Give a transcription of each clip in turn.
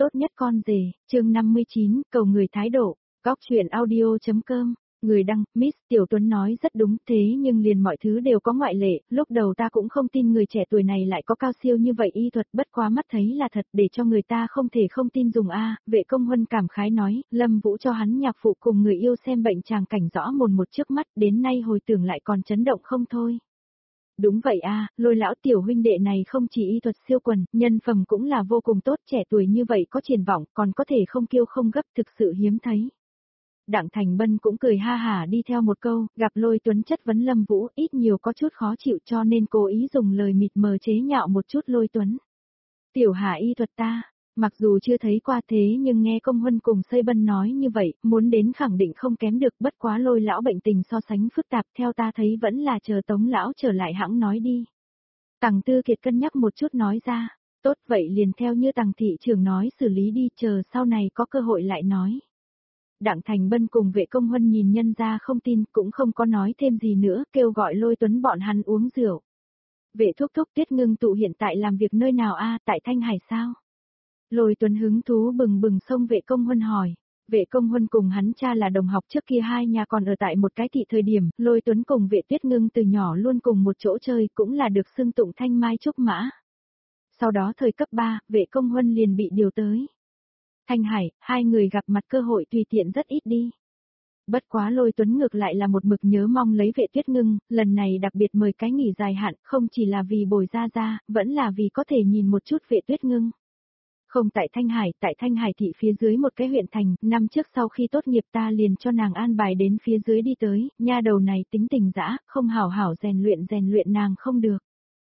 Tốt nhất con rể, chương 59, cầu người thái độ, góc chuyện audio.com. Người đăng, Miss Tiểu Tuấn nói rất đúng, thế nhưng liền mọi thứ đều có ngoại lệ, lúc đầu ta cũng không tin người trẻ tuổi này lại có cao siêu như vậy y thuật, bất quá mắt thấy là thật, để cho người ta không thể không tin dùng a. Vệ Công Huân cảm khái nói, Lâm Vũ cho hắn nhạc phụ cùng người yêu xem bệnh tràng cảnh rõ mồn một trước mắt, đến nay hồi tưởng lại còn chấn động không thôi. Đúng vậy a, Lôi lão tiểu huynh đệ này không chỉ y thuật siêu quần, nhân phẩm cũng là vô cùng tốt, trẻ tuổi như vậy có triển vọng, còn có thể không kiêu không gấp, thực sự hiếm thấy. Đặng Thành Bân cũng cười ha hả đi theo một câu, gặp Lôi Tuấn chất vấn Lâm Vũ, ít nhiều có chút khó chịu cho nên cố ý dùng lời mịt mờ chế nhạo một chút Lôi Tuấn. Tiểu Hà y thuật ta, mặc dù chưa thấy qua thế nhưng nghe Công Huân cùng Xây Bân nói như vậy, muốn đến khẳng định không kém được, bất quá Lôi lão bệnh tình so sánh phức tạp, theo ta thấy vẫn là chờ Tống lão trở lại hãng nói đi. Tằng Tư Kiệt cân nhắc một chút nói ra, tốt vậy liền theo như Tằng thị trưởng nói xử lý đi, chờ sau này có cơ hội lại nói. Đặng Thành Bân cùng Vệ Công Huân nhìn nhân ra không tin, cũng không có nói thêm gì nữa, kêu gọi Lôi Tuấn bọn hắn uống rượu. Vệ thúc thúc Tiết Ngưng tụ hiện tại làm việc nơi nào a, tại Thanh Hải sao? Lôi Tuấn hứng thú bừng bừng xông Vệ Công Huân hỏi. Vệ Công Huân cùng hắn cha là đồng học, trước kia hai nhà còn ở tại một cái thị thời điểm, Lôi Tuấn cùng Vệ Tuyết Ngưng từ nhỏ luôn cùng một chỗ chơi, cũng là được xưng tụng thanh mai trúc mã. Sau đó thời cấp 3, Vệ Công Huân liền bị điều tới Thanh Hải, hai người gặp mặt cơ hội tùy tiện rất ít đi. Bất quá Lôi Tuấn ngược lại là một mực nhớ mong lấy Vệ Tuyết Ngưng, lần này đặc biệt mời cái nghỉ dài hạn, không chỉ là vì bồi ra, vẫn là vì có thể nhìn một chút Vệ Tuyết Ngưng. Không tại Thanh Hải thị phía dưới một cái huyện thành, năm trước sau khi tốt nghiệp ta liền cho nàng an bài đến phía dưới đi tới, nha đầu này tính tình dã, không hảo hảo rèn luyện nàng không được.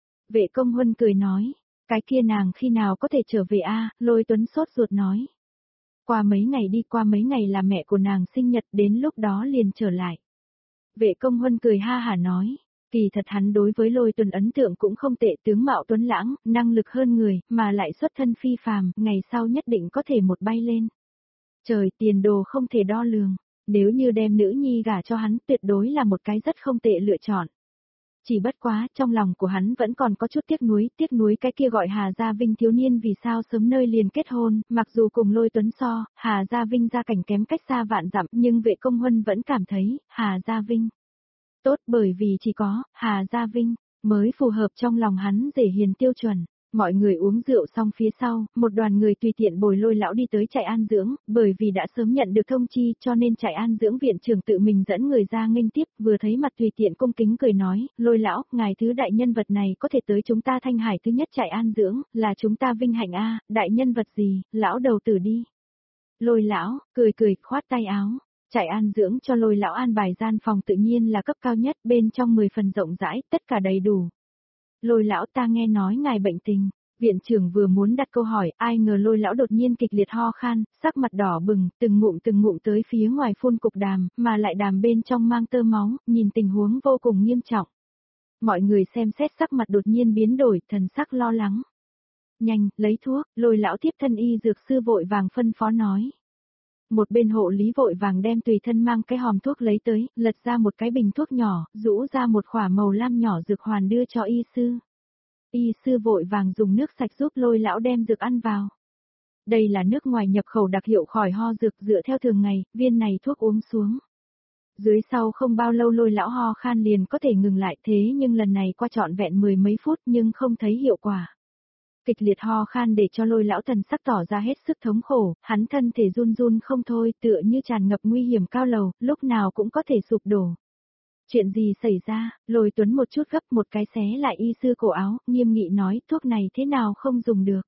Vệ Công Huân cười nói, cái kia nàng khi nào có thể trở về a? Lôi Tuấn sốt ruột nói. Qua mấy ngày là mẹ của nàng sinh nhật, đến lúc đó liền trở lại. Vệ Công Huân cười ha hả nói, kỳ thật hắn đối với Lôi Tuấn ấn tượng cũng không tệ, tướng mạo tuấn lãng, năng lực hơn người, mà lại xuất thân phi phàm, ngày sau nhất định có thể một bay lên. Trời, tiền đồ không thể đo lường, nếu như đem nữ nhi gả cho hắn tuyệt đối là một cái rất không tệ lựa chọn. Chỉ bất quá, trong lòng của hắn vẫn còn có chút tiếc nuối cái kia gọi Hà Gia Vinh thiếu niên vì sao sớm nơi liền kết hôn, mặc dù cùng Lôi Tuấn so, Hà Gia Vinh gia cảnh kém cách xa vạn dặm, nhưng Vệ Công Huân vẫn cảm thấy, Hà Gia Vinh tốt, bởi vì chỉ có Hà Gia Vinh mới phù hợp trong lòng hắn rể hiền tiêu chuẩn. Mọi người uống rượu xong phía sau, một đoàn người tùy tiện bồi Lôi lão đi tới trại an dưỡng, bởi vì đã sớm nhận được thông chi cho nên trại an dưỡng viện trưởng tự mình dẫn người ra nghênh tiếp, vừa thấy mặt tùy tiện cung kính cười nói, Lôi lão, ngài thứ đại nhân vật này có thể tới chúng ta Thanh Hải thứ nhất trại an dưỡng, là chúng ta vinh hạnh a, đại nhân vật gì, lão đầu tử đi. Lôi lão, cười khoát tay áo. Trại an dưỡng cho Lôi lão an bài gian phòng tự nhiên là cấp cao nhất, bên trong 10 phần rộng rãi, tất cả đầy đủ. Lôi lão, ta nghe nói ngài bệnh tình. Viện trưởng vừa muốn đặt câu hỏi, ai ngờ Lôi lão đột nhiên kịch liệt ho khan, sắc mặt đỏ bừng, từng ngụm tới phía ngoài phun cục đàm, mà lại đàm bên trong mang tơ máu, nhìn tình huống vô cùng nghiêm trọng. Mọi người xem xét sắc mặt đột nhiên biến đổi, thần sắc lo lắng. Nhanh, lấy thuốc, Lôi lão tiếp thân y dược sư vội vàng phân phó nói. Một bên hộ lý vội vàng đem tùy thân mang cái hòm thuốc lấy tới, lật ra một cái bình thuốc nhỏ, rũ ra một khỏa màu lam nhỏ dược hoàn đưa cho y sư. Y sư vội vàng dùng nước sạch giúp Lôi lão đem dược ăn vào. Đây là nước ngoài nhập khẩu đặc hiệu khỏi ho dược, dựa theo thường ngày, viên này thuốc uống xuống. Dưới sau không bao lâu Lôi lão ho khan liền có thể ngừng lại, thế nhưng lần này qua trọn vẹn 10 mấy phút nhưng không thấy hiệu quả. Kịch liệt ho khan để cho Lôi lão thần sắc tỏ ra hết sức thống khổ, hắn thân thể run không thôi, tựa như tràn ngập nguy hiểm cao lầu, lúc nào cũng có thể sụp đổ. Chuyện gì xảy ra? Lôi Tuấn một chút gấp một cái xé lại y sư cổ áo, nghiêm nghị nói, thuốc này thế nào không dùng được.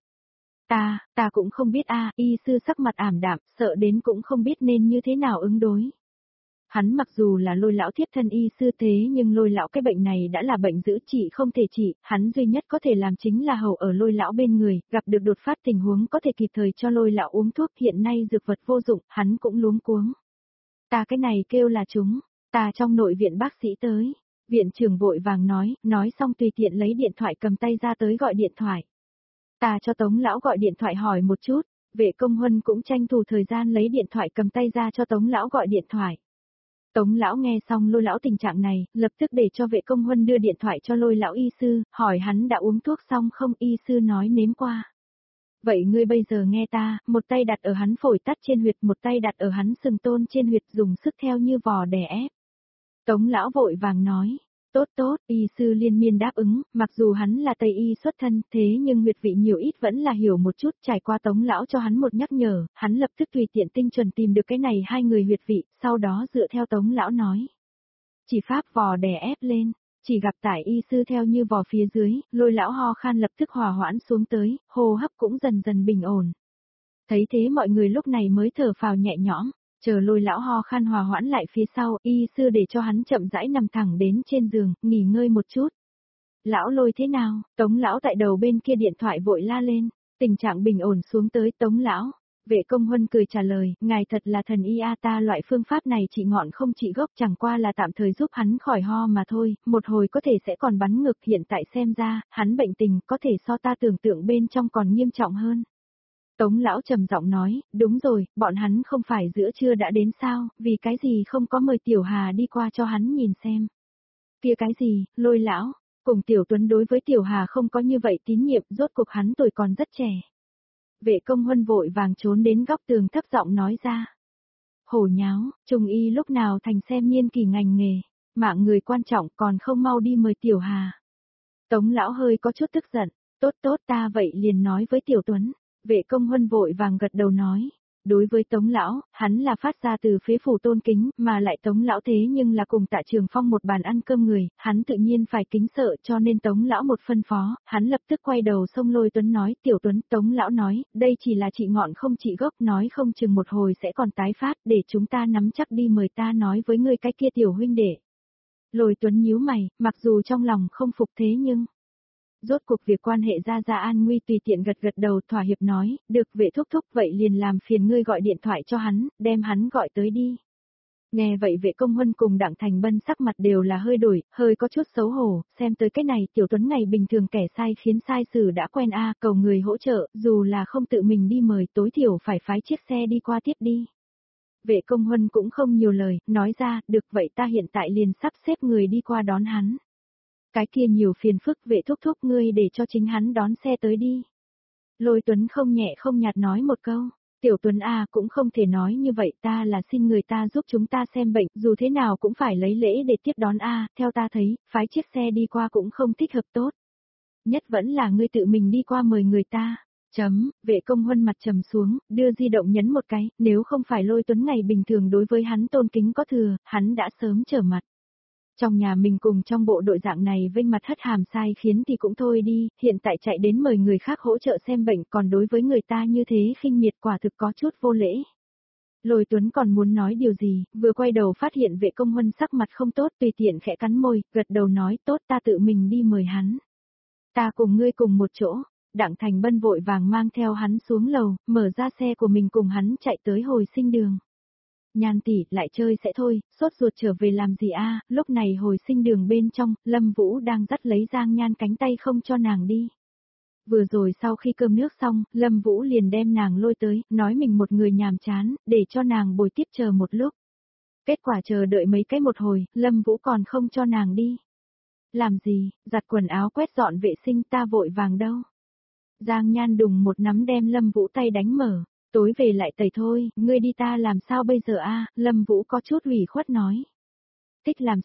Ta cũng không biết a. Y sư sắc mặt ảm đạm, sợ đến cũng không biết nên như thế nào ứng đối. Hắn mặc dù là Lôi lão thiết thân y sư thế nhưng Lôi lão cái bệnh này đã là bệnh dữ trị không thể trị, hắn duy nhất có thể làm chính là hầu ở Lôi lão bên người, gặp được đột phát tình huống có thể kịp thời cho Lôi lão uống thuốc, hiện nay dược vật vô dụng, hắn cũng luống cuống. Ta cái này kêu là chúng, ta trong nội viện bác sĩ tới. Viện trưởng vội vàng nói xong tùy tiện lấy điện thoại cầm tay ra tới gọi điện thoại. Ta cho Tống lão gọi điện thoại hỏi một chút, Vệ Công Huân cũng tranh thủ thời gian lấy điện thoại cầm tay ra cho Tống lão gọi điện thoại. Tống lão nghe xong Lôi lão tình trạng này, lập tức để cho Vệ Công Huân đưa điện thoại cho Lôi lão y sư, hỏi hắn đã uống thuốc xong không, y sư nói nếm qua. Vậy ngươi bây giờ nghe ta, một tay đặt ở hắn phổi tắt trên huyệt, một tay đặt ở hắn sừng tôn trên huyệt, dùng sức theo như vò đè ép. Tống lão vội vàng nói, tốt tốt, y sư liên miên đáp ứng, mặc dù hắn là Tây y xuất thân, thế nhưng huyệt vị nhiều ít vẫn là hiểu một chút, trải qua Tống lão cho hắn một nhắc nhở, hắn lập tức tùy tiện tinh chuẩn tìm được cái này hai người huyệt vị, sau đó dựa theo Tống lão nói. Chỉ pháp vò đè ép lên, chỉ gặp tải y sư theo như vò phía dưới, Lôi lão ho khan lập tức hòa hoãn xuống tới, hô hấp cũng dần dần bình ổn. Thấy thế mọi người lúc này mới thở phào nhẹ nhõm. Chờ Lôi lão ho khan hòa hoãn lại phía sau, y sư để cho hắn chậm rãi nằm thẳng đến trên giường, nghỉ ngơi một chút. Lão Lôi thế nào? Tống lão tại đầu bên kia điện thoại vội la lên, tình trạng bình ổn xuống tới Tống lão. Vệ Công Huân cười trả lời, ngài thật là thần y a, ta loại phương pháp này trị ngọn không trị gốc, chẳng qua là tạm thời giúp hắn khỏi ho mà thôi, một hồi có thể sẽ còn bắn ngực, hiện tại xem ra, hắn bệnh tình có thể so ta tưởng tượng bên trong còn nghiêm trọng hơn. Tống lão trầm giọng nói, đúng rồi, bọn hắn không phải giữa trưa đã đến sao, vì cái gì không có mời Tiểu Hà đi qua cho hắn nhìn xem. Kia cái gì, Lôi lão, cùng Tiểu Tuấn đối với Tiểu Hà không có như vậy tín nhiệm, rốt cuộc hắn tuổi còn rất trẻ. Vệ Công Huân vội vàng trốn đến góc tường thấp giọng nói ra. Hổ nháo, trung y lúc nào thành xem niên kỳ ngành nghề, mạng người quan trọng còn không mau đi mời Tiểu Hà. Tống lão hơi có chút tức giận, tốt tốt ta vậy liền nói với Tiểu Tuấn. Vệ Công Huân vội vàng gật đầu nói, đối với Tống lão, hắn là phát ra từ phế phủ tôn kính, mà lại Tống lão thế nhưng là cùng Tạ Trường Phong một bàn ăn cơm người, hắn tự nhiên phải kính sợ, cho nên Tống lão một phân phó, hắn lập tức quay đầu xông Lôi Tuấn nói, Tiểu Tuấn, Tống lão nói, đây chỉ là trị ngọn không trị gốc, nói không chừng một hồi sẽ còn tái phát, để chúng ta nắm chắc đi, mời ta nói với ngươi cái kia tiểu huynh đệ. Lôi Tuấn nhíu mày, mặc dù trong lòng không phục thế nhưng rốt cuộc việc quan hệ ra an nguy, tùy tiện gật gật đầu thỏa hiệp nói, được Vệ thúc thúc, vậy liền làm phiền ngươi gọi điện thoại cho hắn, đem hắn gọi tới đi. Nghe vậy Vệ Công Huân cùng Đặng Thành Bân sắc mặt đều là hơi đổi, hơi có chút xấu hổ, xem tới cái này Tiểu Tuấn ngày bình thường kẻ sai khiến sai sử đã quen a, cầu người hỗ trợ, dù là không tự mình đi mời, tối thiểu phải phái chiếc xe đi qua tiếp đi. Vệ Công Huân cũng không nhiều lời, nói ra, được vậy ta hiện tại liền sắp xếp người đi qua đón hắn. Cái kia nhiều phiền phức, Vệ thúc thúc ngươi để cho chính hắn đón xe tới đi. Lôi Tuấn không nhẹ không nhạt nói một câu, Tiểu Tuấn a, cũng không thể nói như vậy, ta là xin người ta giúp chúng ta xem bệnh, dù thế nào cũng phải lấy lễ để tiếp đón a, theo ta thấy, phái chiếc xe đi qua cũng không thích hợp tốt. Nhất vẫn là ngươi tự mình đi qua mời người ta. Vệ Công Huân mặt trầm xuống, đưa di động nhấn một cái, nếu không phải Lôi Tuấn ngày bình thường đối với hắn tôn kính có thừa, hắn đã sớm trở mặt. Trong nhà mình cùng trong bộ đội dạng này vênh mặt hất hàm sai khiến thì cũng thôi đi, hiện tại chạy đến mời người khác hỗ trợ xem bệnh, còn đối với người ta như thế khinh miệt, quả thực có chút vô lễ. Lôi Tuấn còn muốn nói điều gì, vừa quay đầu phát hiện Vệ Công Huân sắc mặt không tốt, tùy tiện khẽ cắn môi, gật đầu nói, tốt ta tự mình đi mời hắn. Ta cùng ngươi cùng một chỗ. Đặng Thành Bân vội vàng mang theo hắn xuống lầu, mở ra xe của mình cùng hắn chạy tới hồi sinh đường. Nhan tỷ, lại chơi sẽ thôi, sốt ruột trở về làm gì a? Lúc này hồi sinh đường bên trong, Lâm Vũ đang dắt lấy Giang Nhan cánh tay không cho nàng đi. Vừa rồi sau khi cơm nước xong, Lâm Vũ liền đem nàng lôi tới, nói mình một người nhàm chán, để cho nàng bồi tiếp chờ một lúc. Kết quả chờ đợi mấy cái một hồi, Lâm Vũ còn không cho nàng đi. Làm gì, giặt quần áo quét dọn vệ sinh, ta vội vàng đâu. Giang Nhan đùng một nắm đem Lâm Vũ tay đánh mở. Tối về lại tẩy thôi, ngươi đi ta làm sao bây giờ a? Lâm Vũ có chút ủy khuất nói. Thích làm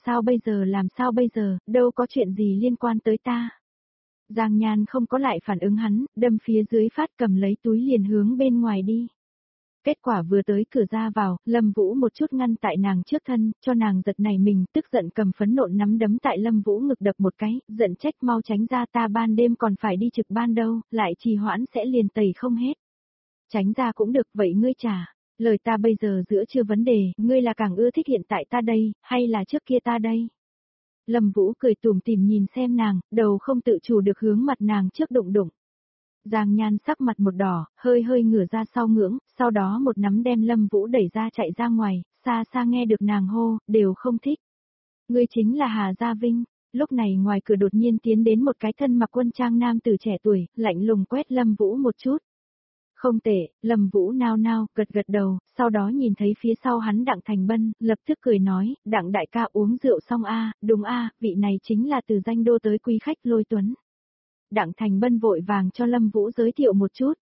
sao bây giờ, đâu có chuyện gì liên quan tới ta. Giang Nhan không có lại phản ứng hắn, đâm phía dưới phát cầm lấy túi liền hướng bên ngoài đi. Kết quả vừa tới cửa ra vào, Lâm Vũ một chút ngăn tại nàng trước thân, cho nàng giật này mình, tức giận cầm phấn nộn nắm đấm tại Lâm Vũ ngực đập một cái, giận trách mau tránh ra, ta ban đêm còn phải đi trực ban đâu, lại trì hoãn sẽ liền tẩy không hết. Tránh ra cũng được, vậy ngươi trả. Lời ta bây giờ giữa chưa vấn đề, ngươi là càng ưa thích hiện tại ta đây, hay là trước kia ta đây? Lâm Vũ cười tủm tỉm nhìn xem nàng, đầu không tự chủ được hướng mặt nàng trước đụng đụng. Giang Nhan sắc mặt một đỏ, hơi hơi ngửa ra sau ngưỡng, sau đó một nắm đem Lâm Vũ đẩy ra chạy ra ngoài, xa xa nghe được nàng hô, đều không thích. Ngươi chính là Hà Gia Vinh. Lúc này ngoài cửa đột nhiên tiến đến một cái thân mặc quân trang nam tử trẻ tuổi, lạnh lùng quét Lâm Vũ một chút. Không tệ, Lâm Vũ nao nao, gật gật đầu, sau đó nhìn thấy phía sau hắn Đặng Thành Bân, lập tức cười nói, Đặng đại ca uống rượu xong a, đúng a, vị này chính là từ Danh Đô tới quý khách Lôi Tuấn. Đặng Thành Bân vội vàng cho Lâm Vũ giới thiệu một chút.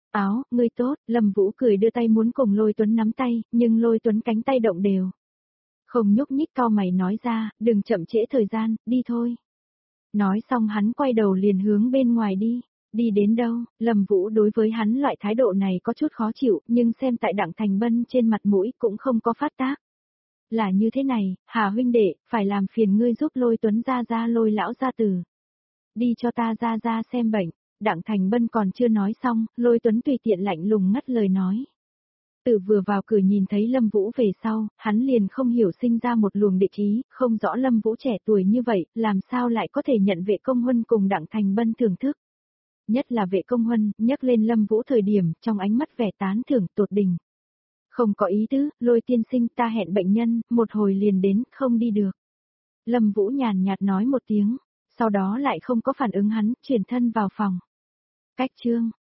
Áo, ngươi tốt, Lâm Vũ cười đưa tay muốn cùng Lôi Tuấn nắm tay, nhưng Lôi Tuấn cánh tay động đều. Không nhúc nhích, cau mày nói ra, đừng chậm trễ thời gian, đi thôi. Nói xong hắn quay đầu liền hướng bên ngoài đi. Đi đến đâu, Lâm Vũ đối với hắn loại thái độ này có chút khó chịu, nhưng xem tại Đặng Thành Bân trên mặt mũi cũng không có phát tác. Là như thế này, Hà huynh đệ, phải làm phiền ngươi giúp Lôi Tuấn ra Lôi lão gia tử. Đi cho ta ra xem bệnh. Đặng Thành Bân còn chưa nói xong, Lôi Tuấn tùy tiện lạnh lùng ngắt lời nói. Từ vừa vào cửa nhìn thấy Lâm Vũ về sau, hắn liền không hiểu sinh ra một luồng địch ý, không rõ Lâm Vũ trẻ tuổi như vậy, làm sao lại có thể nhận Vệ Công Huân cùng Đặng Thành Bân thưởng thức. Nhất là Vệ Công Huân, nhắc lên Lâm Vũ thời điểm, trong ánh mắt vẻ tán thưởng tột đỉnh. Không có ý tứ, Lôi tiên sinh, ta hẹn bệnh nhân, một hồi liền đến, không đi được. Lâm Vũ nhàn nhạt nói một tiếng, sau đó lại không có phản ứng hắn, chuyển thân vào phòng. Cách chương